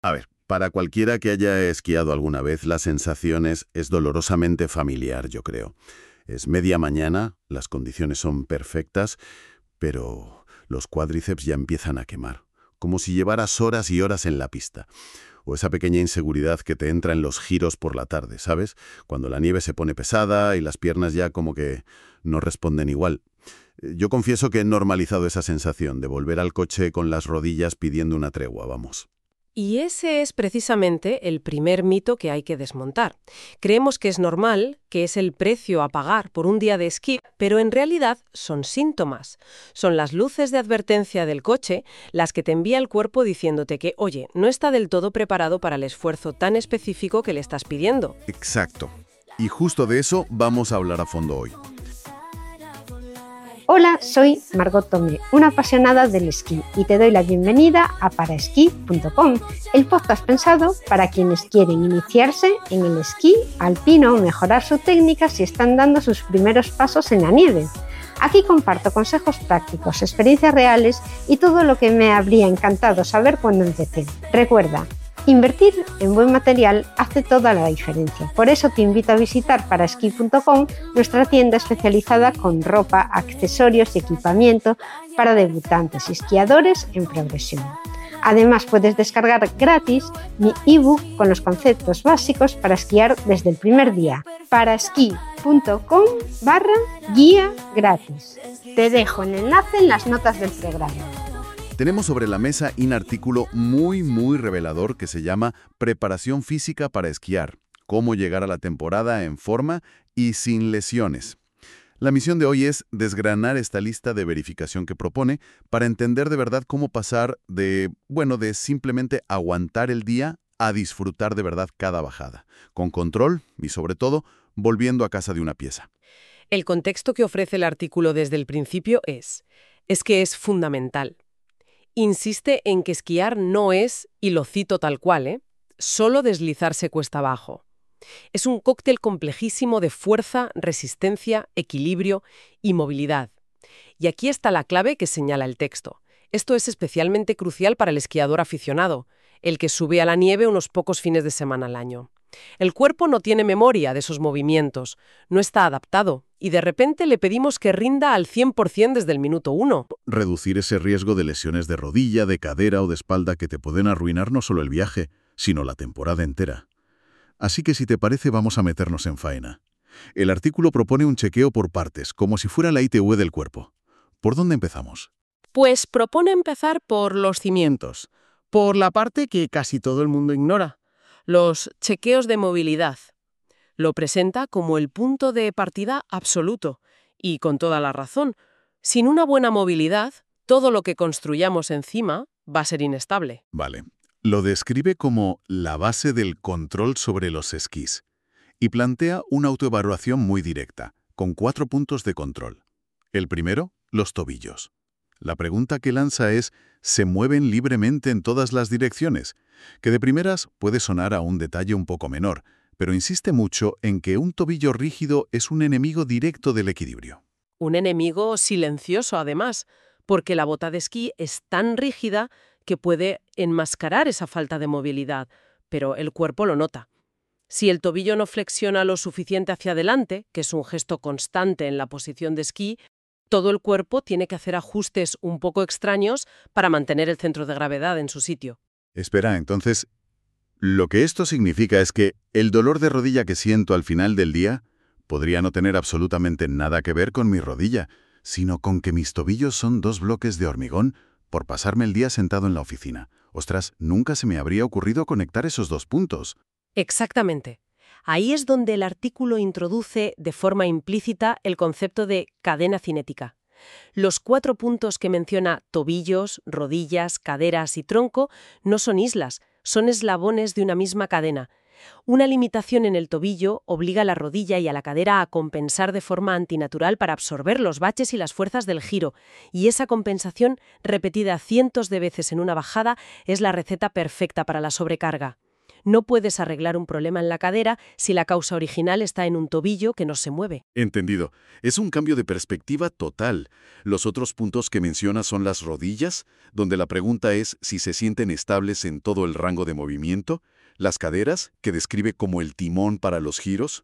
A ver, para cualquiera que haya esquiado alguna vez, la sensación es dolorosamente familiar, yo creo. Es media mañana, las condiciones son perfectas, pero los cuádriceps ya empiezan a quemar, como si llevaras horas y horas en la pista. O esa pequeña inseguridad que te entra en los giros por la tarde, ¿sabes? Cuando la nieve se pone pesada y las piernas ya como que no responden igual. Yo confieso que he normalizado esa sensación de volver al coche con las rodillas pidiendo una tregua, vamos. Y ese es precisamente el primer mito que hay que desmontar. Creemos que es normal, que es el precio a pagar por un día de esquí, pero en realidad son síntomas. Son las luces de advertencia del coche las que te envía el cuerpo diciéndote que, oye, no está del todo preparado para el esfuerzo tan específico que le estás pidiendo. Exacto. Y justo de eso vamos a hablar a fondo hoy. Hola, soy Margot Tomé, una apasionada del esquí, y te doy la bienvenida a paraesquí.com, el podcast pensado para quienes quieren iniciarse en el esquí alpino o mejorar su técnica si están dando sus primeros pasos en la nieve. Aquí comparto consejos prácticos, experiencias reales y todo lo que me habría encantado saber cuando empecé. Recuerda, invertir en buen material hace toda la diferencia. Por eso te invito a visitar paraesquí.com, nuestra tienda especializada con ropa, accesorios y equipamiento para debutantes y esquiadores en progresión. Además, puedes descargar gratis mi ebook con los conceptos básicos para esquiar desde el primer día. paraesquí.com/guía gratis. Te dejo el enlace en las notas del programa. Tenemos sobre la mesa un artículo muy revelador que se llama Preparación física para esquiar, cómo llegar a la temporada en forma y sin lesiones. La misión de hoy es desgranar esta lista de verificación que propone para entender de verdad cómo pasar de simplemente aguantar el día a disfrutar de verdad cada bajada, con control y sobre todo volviendo a casa de una pieza. El contexto que ofrece el artículo desde el principio es que es fundamental. Insiste en que esquiar no es, y lo cito tal cual, solo deslizarse cuesta abajo. Es un cóctel complejísimo de fuerza, resistencia, equilibrio y movilidad. Y aquí está la clave que señala el texto. Esto es especialmente crucial para el esquiador aficionado, el que sube a la nieve unos pocos fines de semana al año. El cuerpo no tiene memoria de esos movimientos, no está adaptado, y de repente le pedimos que rinda al 100% desde el minuto 1. Reducir ese riesgo de lesiones de rodilla, de cadera o de espalda que te pueden arruinar no solo el viaje, sino la temporada entera. Así que si te parece vamos a meternos en faena. El artículo propone un chequeo por partes, como si fuera la ITV del cuerpo. ¿Por dónde empezamos? Pues propone empezar por los cimientos, por la parte que casi todo el mundo ignora, los chequeos de movilidad. Lo presenta como el punto de partida absoluto, y con toda la razón. Sin una buena movilidad, todo lo que construyamos encima va a ser inestable. Vale. Lo describe como la base del control sobre los esquís y plantea una autoevaluación muy directa, con 4 puntos de control. El primero, los tobillos. La pregunta que lanza es, ¿se mueven libremente en todas las direcciones? Que de primeras puede sonar a un detalle un poco menor, pero insiste mucho en que un tobillo rígido es un enemigo directo del equilibrio. Un enemigo silencioso, además, porque la bota de esquí es tan rígida que puede enmascarar esa falta de movilidad, pero el cuerpo lo nota. Si el tobillo no flexiona lo suficiente hacia adelante, que es un gesto constante en la posición de esquí, todo el cuerpo tiene que hacer ajustes un poco extraños para mantener el centro de gravedad en su sitio. Espera, entonces, lo que esto significa es que el dolor de rodilla que siento al final del día podría no tener absolutamente nada que ver con mi rodilla, sino con que mis tobillos son 2 bloques de hormigón por pasarme el día sentado en la oficina. Ostras, nunca se me habría ocurrido conectar esos 2 puntos. Exactamente. Ahí es donde el artículo introduce de forma implícita el concepto de cadena cinética. Los 4 puntos que menciona tobillos, rodillas, caderas y tronco no son islas, son eslabones de una misma cadena. Una limitación en el tobillo obliga a la rodilla y a la cadera a compensar de forma antinatural para absorber los baches y las fuerzas del giro, y esa compensación, repetida cientos de veces en una bajada, es la receta perfecta para la sobrecarga. No puedes arreglar un problema en la cadera si la causa original está en un tobillo que no se mueve. Entendido. Es un cambio de perspectiva total. Los otros puntos que menciona son las rodillas, donde la pregunta es si se sienten estables en todo el rango de movimiento, las caderas, que describe como el timón para los giros,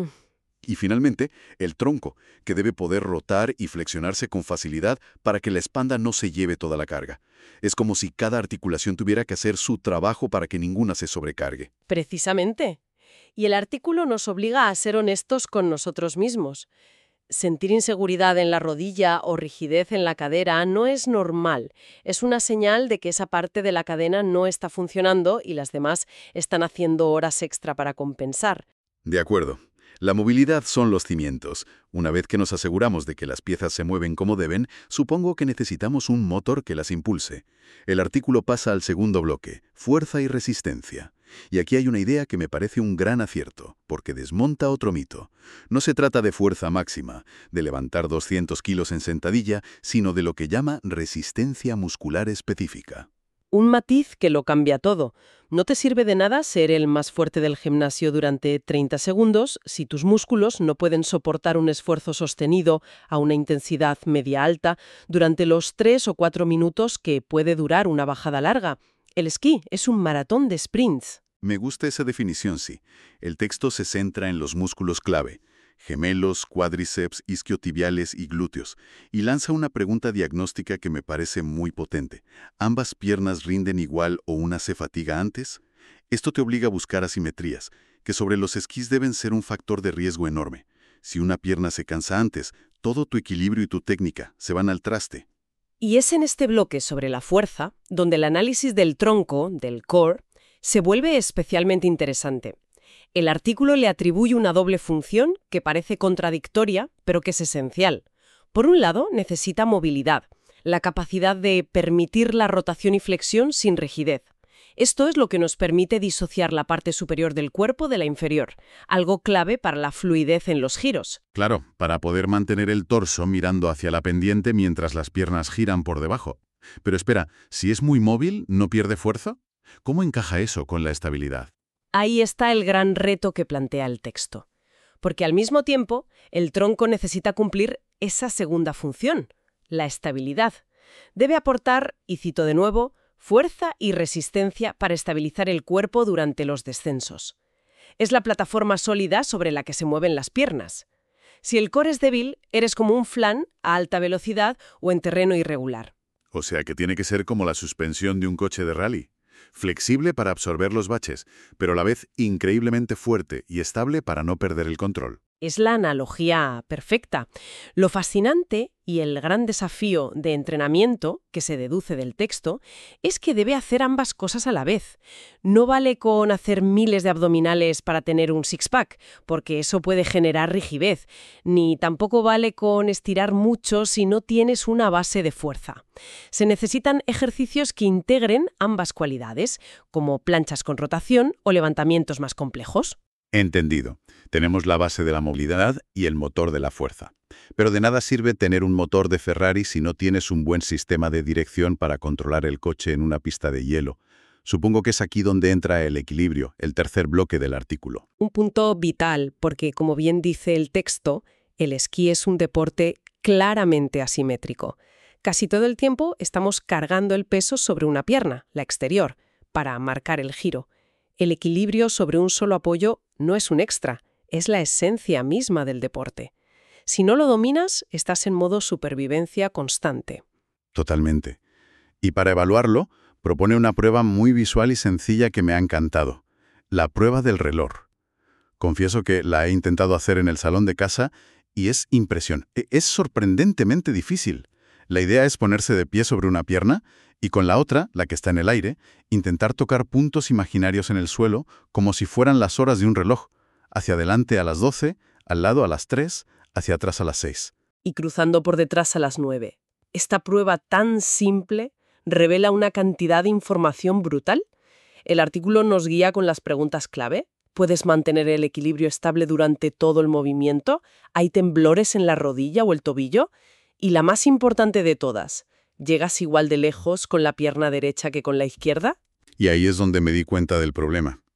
y finalmente, el tronco, que debe poder rotar y flexionarse con facilidad para que la espalda no se lleve toda la carga. Es como si cada articulación tuviera que hacer su trabajo para que ninguna se sobrecargue. Precisamente. Y el artículo nos obliga a ser honestos con nosotros mismos. Sentir inseguridad en la rodilla o rigidez en la cadera no es normal. Es una señal de que esa parte de la cadena no está funcionando y las demás están haciendo horas extra para compensar. De acuerdo. La movilidad son los cimientos. Una vez que nos aseguramos de que las piezas se mueven como deben, supongo que necesitamos un motor que las impulse. El artículo pasa al segundo bloque, fuerza y resistencia. Y aquí hay una idea que me parece un gran acierto, porque desmonta otro mito. No se trata de fuerza máxima, de levantar 200 kilos en sentadilla, sino de lo que llama resistencia muscular específica. Un matiz que lo cambia todo. No te sirve de nada ser el más fuerte del gimnasio durante 30 segundos si tus músculos no pueden soportar un esfuerzo sostenido a una intensidad media-alta durante los 3 o 4 minutos que puede durar una bajada larga. El esquí es un maratón de sprints. Me gusta esa definición, sí. El texto se centra en los músculos clave, gemelos, cuádriceps, isquiotibiales y glúteos, y lanza una pregunta diagnóstica que me parece muy potente. ¿Ambas piernas rinden igual o una se fatiga antes? Esto te obliga a buscar asimetrías, que sobre los esquís deben ser un factor de riesgo enorme. Si una pierna se cansa antes, todo tu equilibrio y tu técnica se van al traste. Y es en este bloque sobre la fuerza donde el análisis del tronco, del core, se vuelve especialmente interesante. El artículo le atribuye una doble función que parece contradictoria, pero que es esencial. Por un lado, necesita movilidad, la capacidad de permitir la rotación y flexión sin rigidez. Esto es lo que nos permite disociar la parte superior del cuerpo de la inferior, algo clave para la fluidez en los giros. Claro, para poder mantener el torso mirando hacia la pendiente mientras las piernas giran por debajo. Pero espera, si es muy móvil, ¿no pierde fuerza? ¿Cómo encaja eso con la estabilidad? Ahí está el gran reto que plantea el texto. Porque al mismo tiempo, el tronco necesita cumplir esa segunda función, la estabilidad. Debe aportar, y cito de nuevo, fuerza y resistencia para estabilizar el cuerpo durante los descensos. Es la plataforma sólida sobre la que se mueven las piernas. Si el core es débil, eres como un flan a alta velocidad o en terreno irregular. O sea que tiene que ser como la suspensión de un coche de rally. Flexible para absorber los baches, pero a la vez increíblemente fuerte y estable para no perder el control. Es la analogía perfecta. Lo fascinante y el gran desafío de entrenamiento que se deduce del texto es que debe hacer ambas cosas a la vez. No vale con hacer miles de abdominales para tener un six-pack, porque eso puede generar rigidez, ni tampoco vale con estirar mucho si no tienes una base de fuerza. Se necesitan ejercicios que integren ambas cualidades, como planchas con rotación o levantamientos más complejos. Entendido. Tenemos la base de la movilidad y el motor de la fuerza. Pero de nada sirve tener un motor de Ferrari si no tienes un buen sistema de dirección para controlar el coche en una pista de hielo. Supongo que es aquí donde entra el equilibrio, el tercer bloque del artículo. Un punto vital, porque como bien dice el texto, el esquí es un deporte claramente asimétrico. Casi todo el tiempo estamos cargando el peso sobre una pierna, la exterior, para marcar el giro. El equilibrio sobre un solo apoyo no es un extra, es la esencia misma del deporte. Si no lo dominas, estás en modo supervivencia constante. Totalmente. Y para evaluarlo, propone una prueba muy visual y sencilla que me ha encantado. La prueba del reloj. Confieso que la he intentado hacer en el salón de casa y es Es sorprendentemente difícil. La idea es ponerse de pie sobre una pierna y con la otra, la que está en el aire, intentar tocar puntos imaginarios en el suelo como si fueran las horas de un reloj. Hacia adelante a las 12, al lado a las 3, hacia atrás a las 6. Y cruzando por detrás a las 9. Esta prueba tan simple revela una cantidad de información brutal. El artículo nos guía con las preguntas clave. ¿Puedes mantener el equilibrio estable durante todo el movimiento? ¿Hay temblores en la rodilla o el tobillo? Y la más importante de todas, ¿llegas igual de lejos con la pierna derecha que con la izquierda? Y ahí es donde me di cuenta del problema.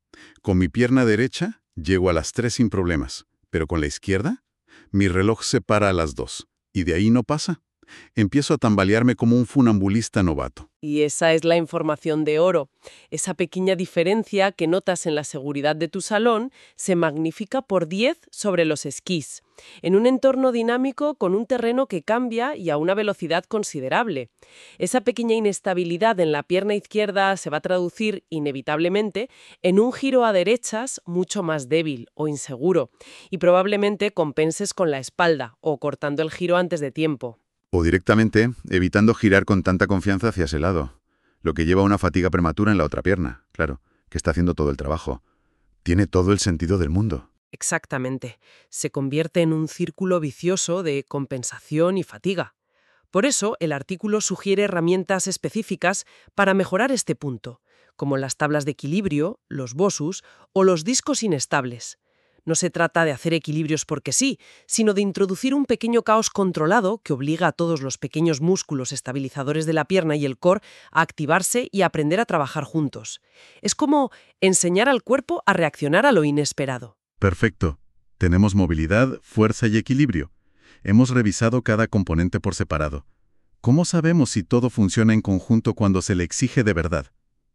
Con mi pierna derecha llego a las 3 sin problemas, pero con la izquierda, mi reloj se para a las 2 y de ahí no pasa. Empiezo a tambalearme como un funambulista novato. Y esa es la información de oro. Esa pequeña diferencia que notas en la seguridad de tu salón se magnifica por 10 sobre los esquís, en un entorno dinámico con un terreno que cambia y a una velocidad considerable. Esa pequeña inestabilidad en la pierna izquierda se va a traducir inevitablemente en un giro a derechas mucho más débil o inseguro, y probablemente compenses con la espalda o cortando el giro antes de tiempo. O directamente, evitando girar con tanta confianza hacia ese lado, lo que lleva a una fatiga prematura en la otra pierna, claro, que está haciendo todo el trabajo. Tiene todo el sentido del mundo. Exactamente. Se convierte en un círculo vicioso de compensación y fatiga. Por eso, el artículo sugiere herramientas específicas para mejorar este punto, como las tablas de equilibrio, los BOSUS o los discos inestables. No se trata de hacer equilibrios porque sí, sino de introducir un pequeño caos controlado que obliga a todos los pequeños músculos estabilizadores de la pierna y el core a activarse y a aprender a trabajar juntos. Es como enseñar al cuerpo a reaccionar a lo inesperado. Perfecto. Tenemos movilidad, fuerza y equilibrio. Hemos revisado cada componente por separado. ¿Cómo sabemos si todo funciona en conjunto cuando se le exige de verdad?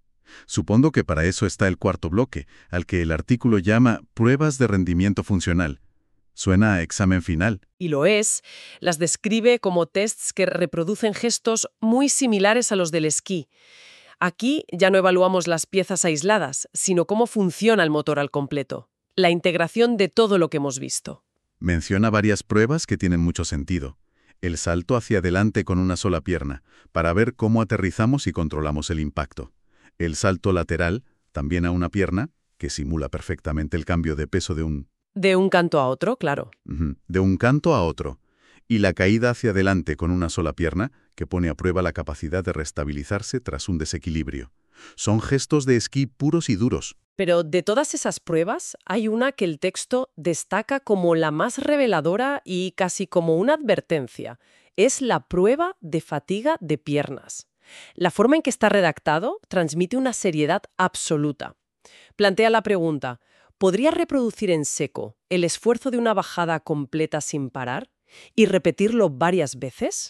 Supongo que para eso está el cuarto bloque, al que el artículo llama pruebas de rendimiento funcional. Suena a examen final. Y lo es. Las describe como tests que reproducen gestos muy similares a los del esquí. Aquí ya no evaluamos las piezas aisladas, sino cómo funciona el motor al completo. La integración de todo lo que hemos visto. Menciona varias pruebas que tienen mucho sentido. El salto hacia adelante con una sola pierna, para ver cómo aterrizamos y controlamos el impacto. El salto lateral, también a una pierna, que simula perfectamente el cambio de peso de un canto a otro, claro. De un canto a otro. Y la caída hacia adelante con una sola pierna, que pone a prueba la capacidad de restabilizarse tras un desequilibrio. Son gestos de esquí puros y duros. Pero de todas esas pruebas, hay una que el texto destaca como la más reveladora y casi como una advertencia. Es la prueba de fatiga de piernas. La forma en que está redactado transmite una seriedad absoluta. Plantea la pregunta: ¿podría reproducir en seco el esfuerzo de una bajada completa sin parar y repetirlo varias veces?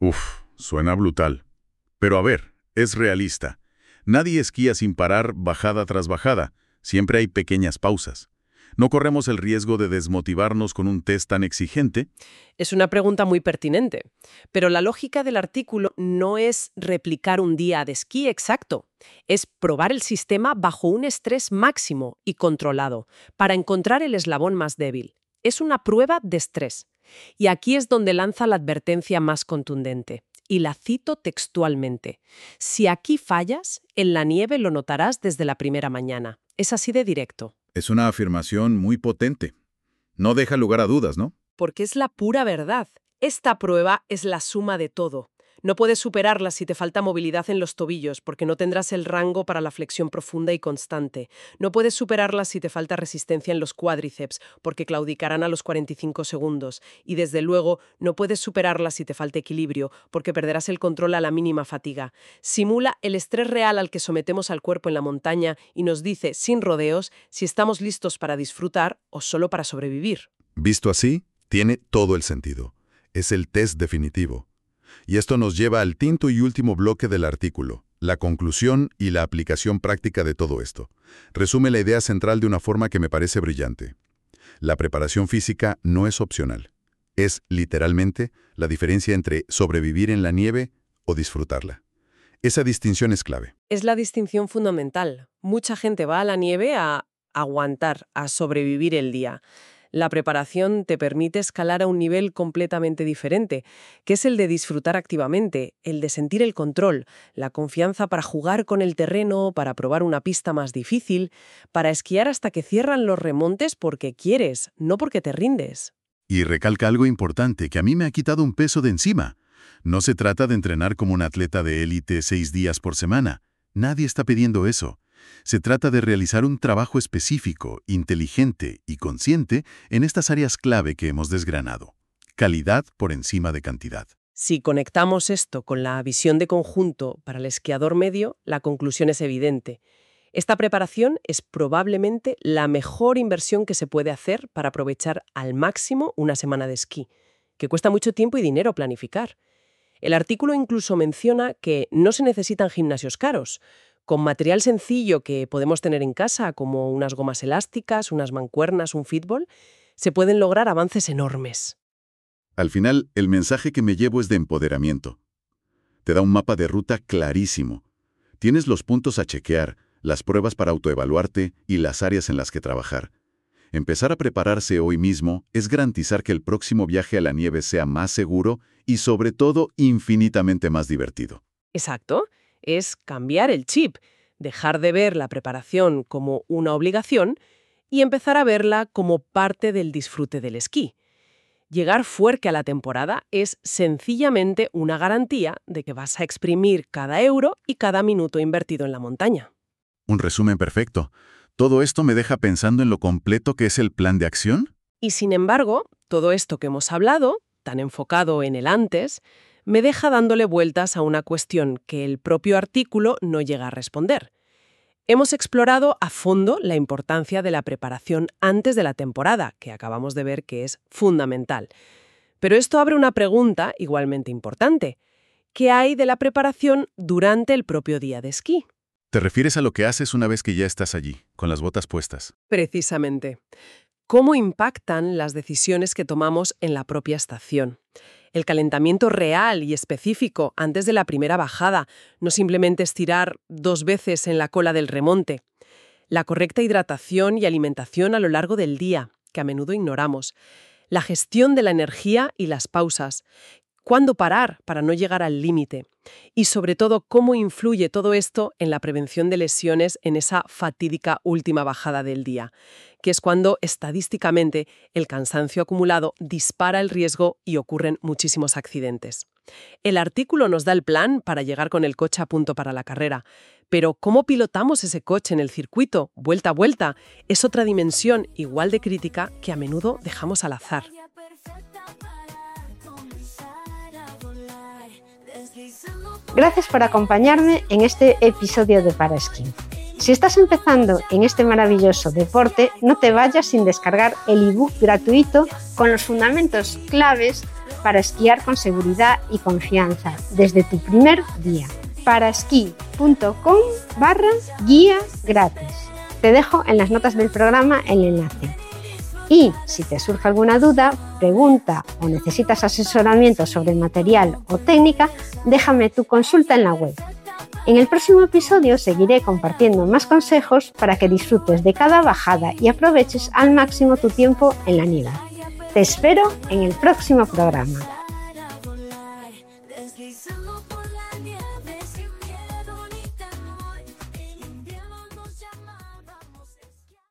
Suena brutal. Pero a ver, es realista. Nadie esquía sin parar bajada tras bajada. Siempre hay pequeñas pausas. ¿No corremos el riesgo de desmotivarnos con un test tan exigente? Es una pregunta muy pertinente, pero la lógica del artículo no es replicar un día de esquí exacto, es probar el sistema bajo un estrés máximo y controlado para encontrar el eslabón más débil. Es una prueba de estrés. Y aquí es donde lanza la advertencia más contundente. Y la cito textualmente: si aquí fallas, en la nieve lo notarás desde la primera mañana. Es así de directo. Es una afirmación muy potente. No deja lugar a dudas, ¿no? Porque es la pura verdad. Esta prueba es la suma de todo. No puedes superarla si te falta movilidad en los tobillos, porque no tendrás el rango para la flexión profunda y constante. No puedes superarla si te falta resistencia en los cuádriceps, porque claudicarán a los 45 segundos. Y desde luego, no puedes superarla si te falta equilibrio, porque perderás el control a la mínima fatiga. Simula el estrés real al que sometemos al cuerpo en la montaña y nos dice, sin rodeos, si estamos listos para disfrutar o solo para sobrevivir. Visto así, tiene todo el sentido. Es el test definitivo. Y esto nos lleva al quinto y último bloque del artículo, la conclusión y la aplicación práctica de todo esto. Resume la idea central de una forma que me parece brillante. La preparación física no es opcional. Es, literalmente, la diferencia entre sobrevivir en la nieve o disfrutarla. Esa distinción es clave. Es la distinción fundamental. Mucha gente va a la nieve a aguantar, a sobrevivir el día. La preparación te permite escalar a un nivel completamente diferente, que es el de disfrutar activamente, el de sentir el control, la confianza para jugar con el terreno, para probar una pista más difícil, para esquiar hasta que cierran los remontes porque quieres, no porque te rindes. Y recalca algo importante que a mí me ha quitado un peso de encima. No se trata de entrenar como un atleta de élite 6 días por semana. Nadie está pidiendo eso. Se trata de realizar un trabajo específico, inteligente y consciente en estas áreas clave que hemos desgranado. Calidad por encima de cantidad. Si conectamos esto con la visión de conjunto para el esquiador medio, la conclusión es evidente. Esta preparación es probablemente la mejor inversión que se puede hacer para aprovechar al máximo una semana de esquí, que cuesta mucho tiempo y dinero planificar. El artículo incluso menciona que no se necesitan gimnasios caros. Con material sencillo que podemos tener en casa, como unas gomas elásticas, unas mancuernas, un fitball, se pueden lograr avances enormes. Al final, el mensaje que me llevo es de empoderamiento. Te da un mapa de ruta clarísimo. Tienes los puntos a chequear, las pruebas para autoevaluarte y las áreas en las que trabajar. Empezar a prepararse hoy mismo es garantizar que el próximo viaje a la nieve sea más seguro y, sobre todo, infinitamente más divertido. Exacto. Es cambiar el chip, dejar de ver la preparación como una obligación y empezar a verla como parte del disfrute del esquí. Llegar fuerte a la temporada es sencillamente una garantía de que vas a exprimir cada euro y cada minuto invertido en la montaña. Un resumen perfecto. ¿Todo esto me deja pensando en lo completo que es el plan de acción? Y sin embargo, todo esto que hemos hablado, tan enfocado en el antes, me deja dándole vueltas a una cuestión que el propio artículo no llega a responder. Hemos explorado a fondo la importancia de la preparación antes de la temporada, que acabamos de ver que es fundamental. Pero esto abre una pregunta igualmente importante. ¿Qué hay de la preparación durante el propio día de esquí? ¿Te refieres a lo que haces una vez que ya estás allí, con las botas puestas? Precisamente. ¿Cómo impactan las decisiones que tomamos en la propia estación? El calentamiento real y específico antes de la primera bajada, no simplemente estirar 2 veces en la cola del remonte. La correcta hidratación y alimentación a lo largo del día, que a menudo ignoramos. La gestión de la energía y las pausas. ¿Cuándo parar para no llegar al límite? Y sobre todo, ¿cómo influye todo esto en la prevención de lesiones en esa fatídica última bajada del día? Que es cuando, estadísticamente, el cansancio acumulado dispara el riesgo y ocurren muchísimos accidentes. El artículo nos da el plan para llegar con el coche a punto para la carrera, pero ¿cómo pilotamos ese coche en el circuito, vuelta a vuelta? Es otra dimensión igual de crítica que a menudo dejamos al azar. Gracias por acompañarme en este episodio de Para Esquí. Si estás empezando en este maravilloso deporte, no te vayas sin descargar el ebook gratuito con los fundamentos claves para esquiar con seguridad y confianza desde tu primer día. paraesquí.com/guía gratis. Te dejo en las notas del programa el enlace. Y si te surge alguna duda, pregunta o necesitas asesoramiento sobre material o técnica, déjame tu consulta en la web. En el próximo episodio seguiré compartiendo más consejos para que disfrutes de cada bajada y aproveches al máximo tu tiempo en la nieve. Te espero en el próximo programa.